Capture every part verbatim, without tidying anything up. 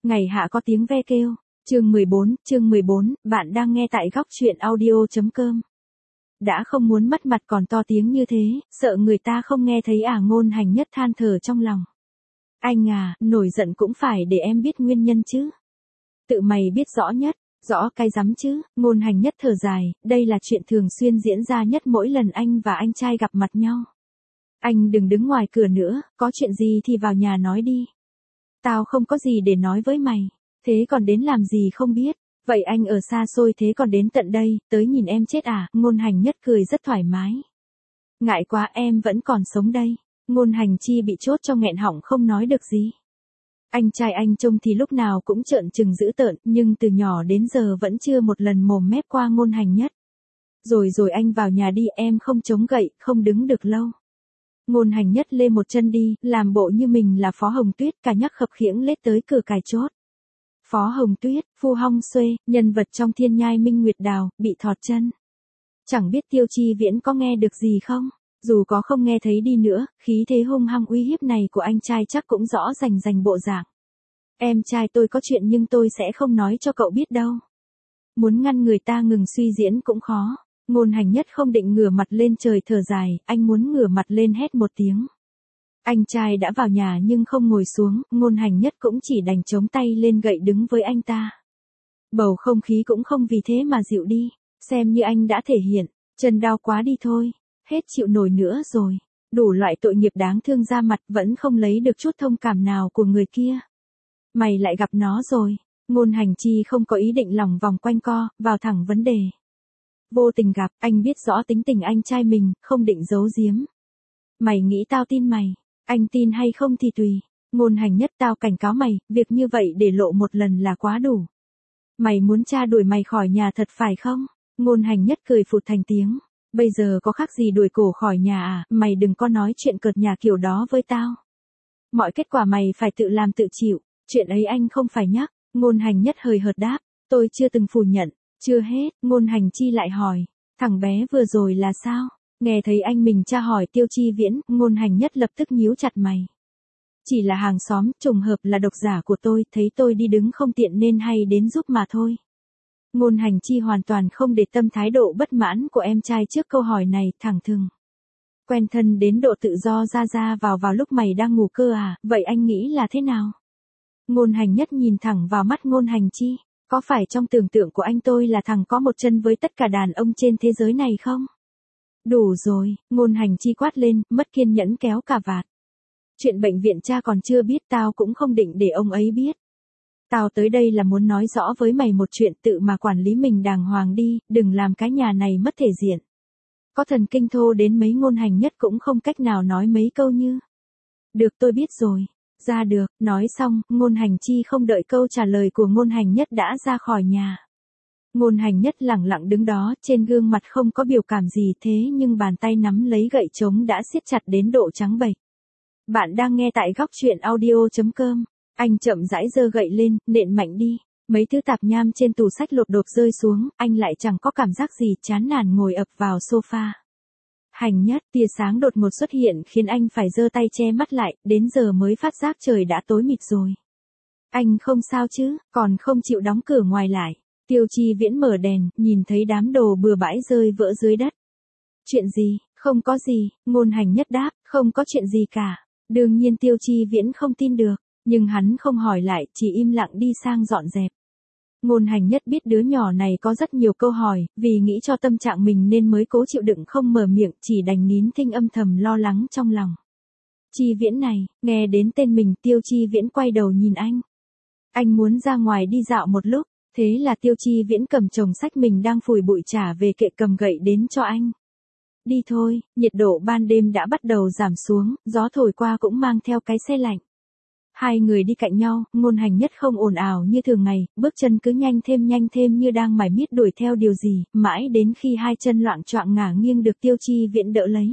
Ngày hạ có tiếng ve kêu. Chương mười bốn, chương mười bốn, bạn đang nghe tại góc truyện audio.com. Đã không muốn mất mặt còn to tiếng như thế, sợ người ta không nghe thấy à, Ngôn Hành Nhất than thở trong lòng. Anh à, nổi giận cũng phải để em biết nguyên nhân chứ. Tự mày biết rõ nhất, rõ cái rắm chứ, Ngôn Hành Nhất thở dài, đây là chuyện thường xuyên diễn ra nhất mỗi lần anh và anh trai gặp mặt nhau. Anh đừng đứng ngoài cửa nữa, có chuyện gì thì vào nhà nói đi. Tao không có gì để nói với mày, thế còn đến làm gì không biết, vậy anh ở xa xôi thế còn đến tận đây, tới nhìn em chết à, Ngôn Hành Nhất cười rất thoải mái. Ngại quá em vẫn còn sống đây, Ngôn Hành Chi bị chốt cho nghẹn họng không nói được gì. Anh trai anh trông thì lúc nào cũng trợn trừng dữ tợn, nhưng từ nhỏ đến giờ vẫn chưa một lần mồm mép qua Ngôn Hành Nhất. Rồi rồi anh vào nhà đi, em không chống gậy, không đứng được lâu. Ngôn Hành Nhất lê một chân đi, làm bộ như mình là Phó Hồng Tuyết, cả nhắc khập khiễng lết tới cửa cài chốt. Phó Hồng Tuyết, Phu Hong Xuê, nhân vật trong Thiên Nhai Minh Nguyệt Đào, bị thọt chân. Chẳng biết Tiêu Chi Viễn có nghe được gì không? Dù có không nghe thấy đi nữa, khí thế hung hăng uy hiếp này của anh trai chắc cũng rõ rành rành bộ dạng. Em trai tôi có chuyện nhưng tôi sẽ không nói cho cậu biết đâu. Muốn ngăn người ta ngừng suy diễn cũng khó. Ngôn Hành Nhất không định ngửa mặt lên trời thở dài, anh muốn ngửa mặt lên hét một tiếng. Anh trai đã vào nhà nhưng không ngồi xuống, Ngôn Hành Nhất cũng chỉ đành chống tay lên gậy đứng với anh ta. Bầu không khí cũng không vì thế mà dịu đi, xem như anh đã thể hiện, chân đau quá đi thôi, hết chịu nổi nữa rồi, đủ loại tội nghiệp đáng thương ra mặt vẫn không lấy được chút thông cảm nào của người kia. Mày lại gặp nó rồi, Ngôn Hành Chi không có ý định lòng vòng quanh co, vào thẳng vấn đề. Vô tình gặp, anh biết rõ tính tình anh trai mình, không định giấu giếm. Mày nghĩ tao tin mày, anh tin hay không thì tùy. Ngôn Hành Nhất, tao cảnh cáo mày, việc như vậy để lộ một lần là quá đủ. Mày muốn cha đuổi mày khỏi nhà thật phải không? Ngôn Hành Nhất cười phụt thành tiếng. Bây giờ có khác gì đuổi cổ khỏi nhà à, mày đừng có nói chuyện cợt nhà kiểu đó với tao. Mọi kết quả mày phải tự làm tự chịu, chuyện ấy anh không phải nhắc. Ngôn Hành Nhất hời hợt đáp, tôi chưa từng phủ nhận. Chưa hết, Ngôn Hành Chi lại hỏi, thằng bé vừa rồi là sao? Nghe thấy anh mình tra hỏi Tiêu Chi Viễn, Ngôn Hành Nhất lập tức nhíu chặt mày. Chỉ là hàng xóm, trùng hợp là độc giả của tôi, thấy tôi đi đứng không tiện nên hay đến giúp mà thôi. Ngôn Hành Chi hoàn toàn không để tâm thái độ bất mãn của em trai trước câu hỏi này, thẳng thừng. Quen thân đến độ tự do ra ra vào vào lúc mày đang ngủ cơ à, vậy anh nghĩ là thế nào? Ngôn Hành Nhất nhìn thẳng vào mắt Ngôn Hành Chi. Có phải trong tưởng tượng của anh tôi là thằng có một chân với tất cả đàn ông trên thế giới này không? Đủ rồi, Ngôn Hành Chi quát lên, mất kiên nhẫn kéo cà vạt. Chuyện bệnh viện cha còn chưa biết, tao cũng không định để ông ấy biết. Tao tới đây là muốn nói rõ với mày một chuyện, tự mà quản lý mình đàng hoàng đi, đừng làm cái nhà này mất thể diện. Có thần kinh thô đến mấy, Ngôn Hành Nhất cũng không cách nào nói mấy câu như. Được, tôi biết rồi. Ra được, nói xong, Ngôn Hành Chi không đợi câu trả lời của Ngôn Hành Nhất đã ra khỏi nhà. Ngôn Hành Nhất lẳng lặng đứng đó, trên gương mặt không có biểu cảm gì, thế nhưng bàn tay nắm lấy gậy trống đã siết chặt đến độ trắng bệch. Bạn đang nghe tại góc truyện audio.com. Anh chậm rãi giơ gậy lên, nện mạnh đi. Mấy thứ tạp nham trên tủ sách lột đột rơi xuống, anh lại chẳng có cảm giác gì, chán nản ngồi ập vào sofa. Hành Nhất, tia sáng đột ngột xuất hiện khiến anh phải giơ tay che mắt lại, đến giờ mới phát giác trời đã tối mịt rồi. Anh không sao chứ, còn không chịu đóng cửa ngoài lại. Tiêu Chi Viễn mở đèn, nhìn thấy đám đồ bừa bãi rơi vỡ dưới đất. Chuyện gì, không có gì, Ngôn Hành Nhất đáp, không có chuyện gì cả. Đương nhiên Tiêu Chi Viễn không tin được, nhưng hắn không hỏi lại, chỉ im lặng đi sang dọn dẹp. Ngôn Hành Nhất biết đứa nhỏ này có rất nhiều câu hỏi, vì nghĩ cho tâm trạng mình nên mới cố chịu đựng không mở miệng, chỉ đành nín thinh âm thầm lo lắng trong lòng. Chi Viễn này, nghe đến tên mình, Tiêu Chi Viễn quay đầu nhìn anh. Anh muốn ra ngoài đi dạo một lúc, thế là Tiêu Chi Viễn cầm chồng sách mình đang phủi bụi trả về kệ, cầm gậy đến cho anh. Đi thôi, nhiệt độ ban đêm đã bắt đầu giảm xuống, gió thổi qua cũng mang theo cái se lạnh. Hai người đi cạnh nhau, Ngôn Hành Nhất không ồn ào như thường ngày, bước chân cứ nhanh thêm nhanh thêm như đang mải miết đuổi theo điều gì, mãi đến khi hai chân loạng choạng ngả nghiêng được Tiêu Chi Viễn đỡ lấy.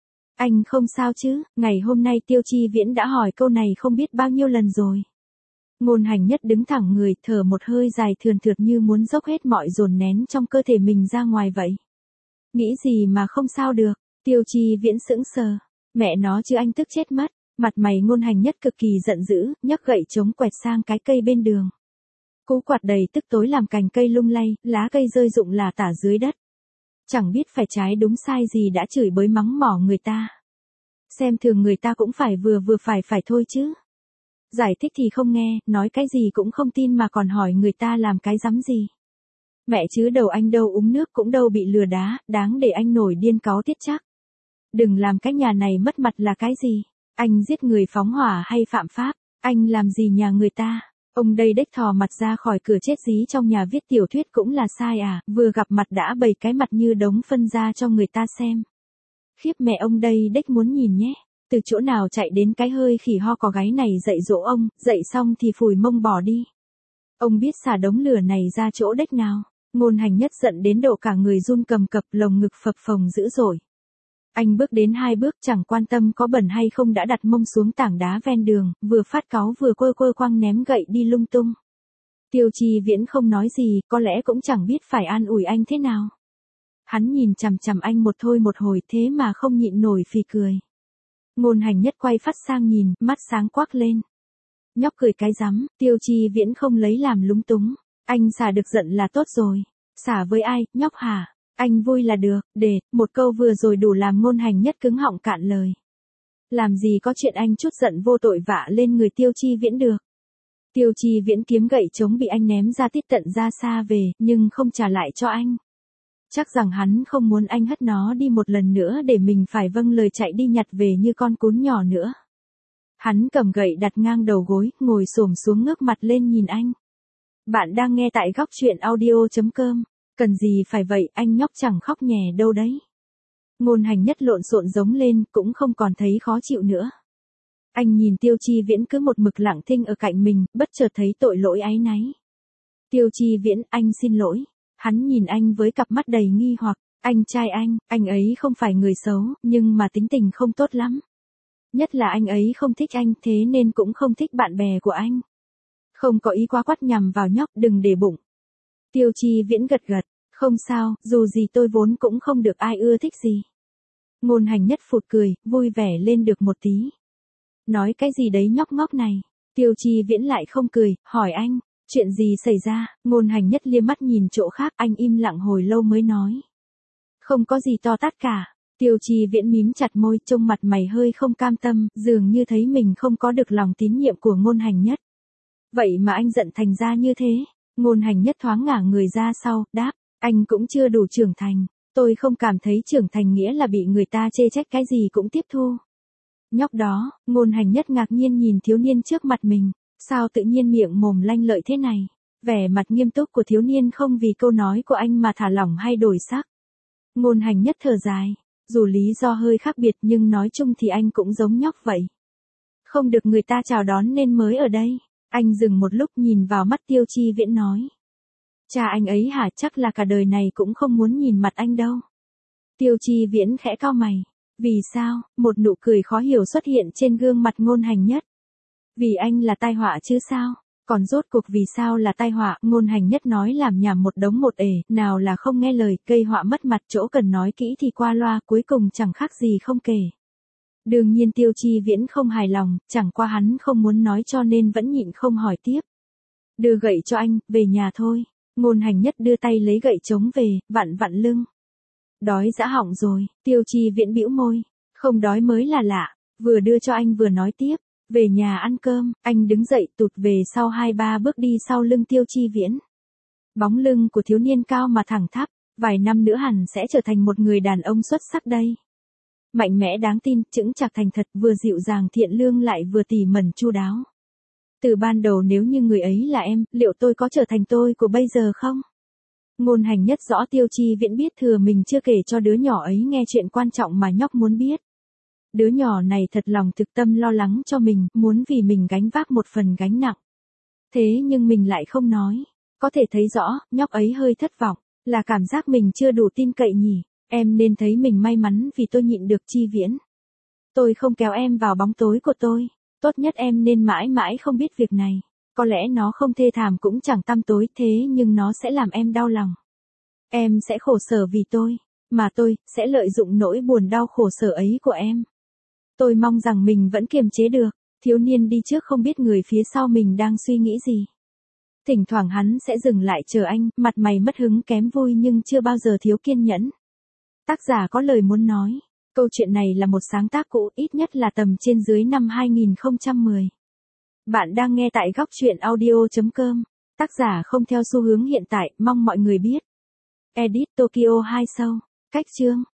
Anh không sao chứ, ngày hôm nay Tiêu Chi Viễn đã hỏi câu này không biết bao nhiêu lần rồi. Ngôn Hành Nhất đứng thẳng người, thở một hơi dài thườn thượt như muốn dốc hết mọi dồn nén trong cơ thể mình ra ngoài vậy. Nghĩ gì mà không sao được, Tiêu Chi Viễn sững sờ, mẹ nó chứ anh tức chết mất. Mặt mày Ngôn Hành Nhất cực kỳ giận dữ, nhấc gậy chống quẹt sang cái cây bên đường. Cú quạt đầy tức tối làm cành cây lung lay, lá cây rơi rụng lả tả dưới đất. Chẳng biết phải trái đúng sai gì đã chửi bới mắng mỏ người ta. Xem thường người ta cũng phải vừa vừa phải phải thôi chứ. Giải thích thì không nghe, nói cái gì cũng không tin mà còn hỏi người ta làm cái rắm gì. Mẹ chứ đầu anh đâu uống nước cũng đâu bị lừa đá, đáng để anh nổi điên cáu tiết chắc. Đừng làm cái nhà này mất mặt là cái gì. Anh giết người phóng hỏa hay phạm pháp, anh làm gì nhà người ta. Ông đây đếch thò mặt ra khỏi cửa chết dí trong nhà viết tiểu thuyết cũng là sai à, vừa gặp mặt đã bày cái mặt như đống phân ra cho người ta xem. Khiếp mẹ ông đây đếch muốn nhìn nhé, từ chỗ nào chạy đến cái hơi khỉ ho có gáy này dạy dỗ ông, dạy xong thì phủi mông bỏ đi. Ông biết xả đống lửa này ra chỗ đếch nào. Ngôn Hành Nhất giận đến độ cả người run cầm cập, lồng ngực phập phồng dữ dội. Anh bước đến hai bước chẳng quan tâm có bẩn hay không đã đặt mông xuống tảng đá ven đường, vừa phát cáu vừa quơ quơ quăng ném gậy đi lung tung. Tiêu Chi Viễn không nói gì, có lẽ cũng chẳng biết phải an ủi anh thế nào. Hắn nhìn chằm chằm anh một thôi một hồi thế mà không nhịn nổi phì cười. Ngôn Hành Nhất quay phát sang nhìn, mắt sáng quắc lên. Nhóc cười cái rắm, Tiêu Chi Viễn không lấy làm lúng túng. Anh xả được giận là tốt rồi. Xả với ai, nhóc hả? Anh vui là được, để, một câu vừa rồi đủ làm Ngôn Hành Nhất cứng họng cạn lời. Làm gì có chuyện anh chút giận vô tội vạ lên người Tiêu Chi Viễn được. Tiêu Chi Viễn kiếm gậy chống bị anh ném ra tít tận ra xa về, nhưng không trả lại cho anh. Chắc rằng hắn không muốn anh hất nó đi một lần nữa để mình phải vâng lời chạy đi nhặt về như con cún nhỏ nữa. Hắn cầm gậy đặt ngang đầu gối, ngồi xổm xuống ngước mặt lên nhìn anh. Bạn đang nghe tại góc truyện audio chấm com. Cần gì phải vậy, anh nhóc chẳng khóc nhè đâu đấy. Ngôn Hành Nhất lộn xộn giống lên, cũng không còn thấy khó chịu nữa. Anh nhìn Tiêu Chi Viễn cứ một mực lặng thinh ở cạnh mình, bất chợt thấy tội lỗi áy náy. Tiêu Chi Viễn, anh xin lỗi. Hắn nhìn anh với cặp mắt đầy nghi hoặc, anh trai anh, anh ấy không phải người xấu, nhưng mà tính tình không tốt lắm. Nhất là anh ấy không thích anh, thế nên cũng không thích bạn bè của anh. Không có ý quá quát nhằm vào nhóc, đừng để bụng. Tiêu Chi Viễn gật gật, không sao, dù gì tôi vốn cũng không được ai ưa thích gì. Ngôn Hành Nhất phụt cười, vui vẻ lên được một tí. Nói cái gì đấy nhóc ngóc này. Tiêu Chi Viễn lại không cười, hỏi anh, chuyện gì xảy ra. Ngôn Hành Nhất liếc mắt nhìn chỗ khác, anh im lặng hồi lâu mới nói. Không có gì to tát cả. Tiêu Chi Viễn mím chặt môi, trông mặt mày hơi không cam tâm, dường như thấy mình không có được lòng tín nhiệm của Ngôn Hành Nhất. Vậy mà anh giận thành ra như thế. Ngôn Hành Nhất thoáng ngả người ra sau, đáp, anh cũng chưa đủ trưởng thành. Tôi không cảm thấy trưởng thành nghĩa là bị người ta chê trách cái gì cũng tiếp thu. Nhóc đó, Ngôn Hành Nhất ngạc nhiên nhìn thiếu niên trước mặt mình. Sao tự nhiên miệng mồm lanh lợi thế này? Vẻ mặt nghiêm túc của thiếu niên không vì câu nói của anh mà thả lỏng hay đổi sắc. Ngôn Hành Nhất thở dài. Dù lý do hơi khác biệt nhưng nói chung thì anh cũng giống nhóc vậy. Không được người ta chào đón nên mới ở đây. Anh dừng một lúc nhìn vào mắt Tiêu Chi Viễn nói. Cha anh ấy hả, chắc là cả đời này cũng không muốn nhìn mặt anh đâu. Tiêu Chi Viễn khẽ cau mày. Vì sao? Một nụ cười khó hiểu xuất hiện trên gương mặt Ngôn Hành Nhất. Vì anh là tai họa chứ sao? Còn rốt cuộc vì sao là tai họa? Ngôn Hành Nhất nói làm nhảm một đống một ể, nào là không nghe lời, gây họa mất mặt, chỗ cần nói kỹ thì qua loa, cuối cùng chẳng khác gì không kể. Đương nhiên Tiêu Chi Viễn không hài lòng, chẳng qua hắn không muốn nói cho nên vẫn nhịn không hỏi tiếp. Đưa gậy cho anh, về nhà thôi. Ngôn Hành Nhất đưa tay lấy gậy chống về, vặn vặn lưng. Đói dã họng rồi. Tiêu Chi Viễn bĩu môi. Không đói mới là lạ. Vừa đưa cho anh vừa nói tiếp. Về nhà ăn cơm. Anh đứng dậy tụt về sau hai ba bước đi sau lưng Tiêu Chi Viễn. Bóng lưng của thiếu niên cao mà thẳng thắp. Vài năm nữa hẳn sẽ trở thành một người đàn ông xuất sắc đây. Mạnh mẽ đáng tin, chững chạc thành thật, vừa dịu dàng thiện lương lại vừa tỉ mẩn chu đáo. Từ ban đầu nếu như người ấy là em, liệu tôi có trở thành tôi của bây giờ không? Ngôn Hành Nhất rõ Tiêu Chi Viễn biết thừa mình chưa kể cho đứa nhỏ ấy nghe chuyện quan trọng mà nhóc muốn biết. Đứa nhỏ này thật lòng thực tâm lo lắng cho mình, muốn vì mình gánh vác một phần gánh nặng. Thế nhưng mình lại không nói. Có thể thấy rõ, nhóc ấy hơi thất vọng, là cảm giác mình chưa đủ tin cậy nhỉ. Em nên thấy mình may mắn vì tôi nhịn được Chi Viễn. Tôi không kéo em vào bóng tối của tôi. Tốt nhất em nên mãi mãi không biết việc này. Có lẽ nó không thê thảm cũng chẳng tăm tối thế nhưng nó sẽ làm em đau lòng. Em sẽ khổ sở vì tôi, mà tôi sẽ lợi dụng nỗi buồn đau khổ sở ấy của em. Tôi mong rằng mình vẫn kiềm chế được. Thiếu niên đi trước không biết người phía sau mình đang suy nghĩ gì. Thỉnh thoảng hắn sẽ dừng lại chờ anh, mặt mày mất hứng kém vui nhưng chưa bao giờ thiếu kiên nhẫn. Tác giả có lời muốn nói. Câu chuyện này là một sáng tác cũ, ít nhất là tầm trên dưới năm hai nghìn không trăm mười. Bạn đang nghe tại góc truyện audio chấm com. Tác giả không theo xu hướng hiện tại, mong mọi người biết. Edit Tokyo hai Show. Cách chương.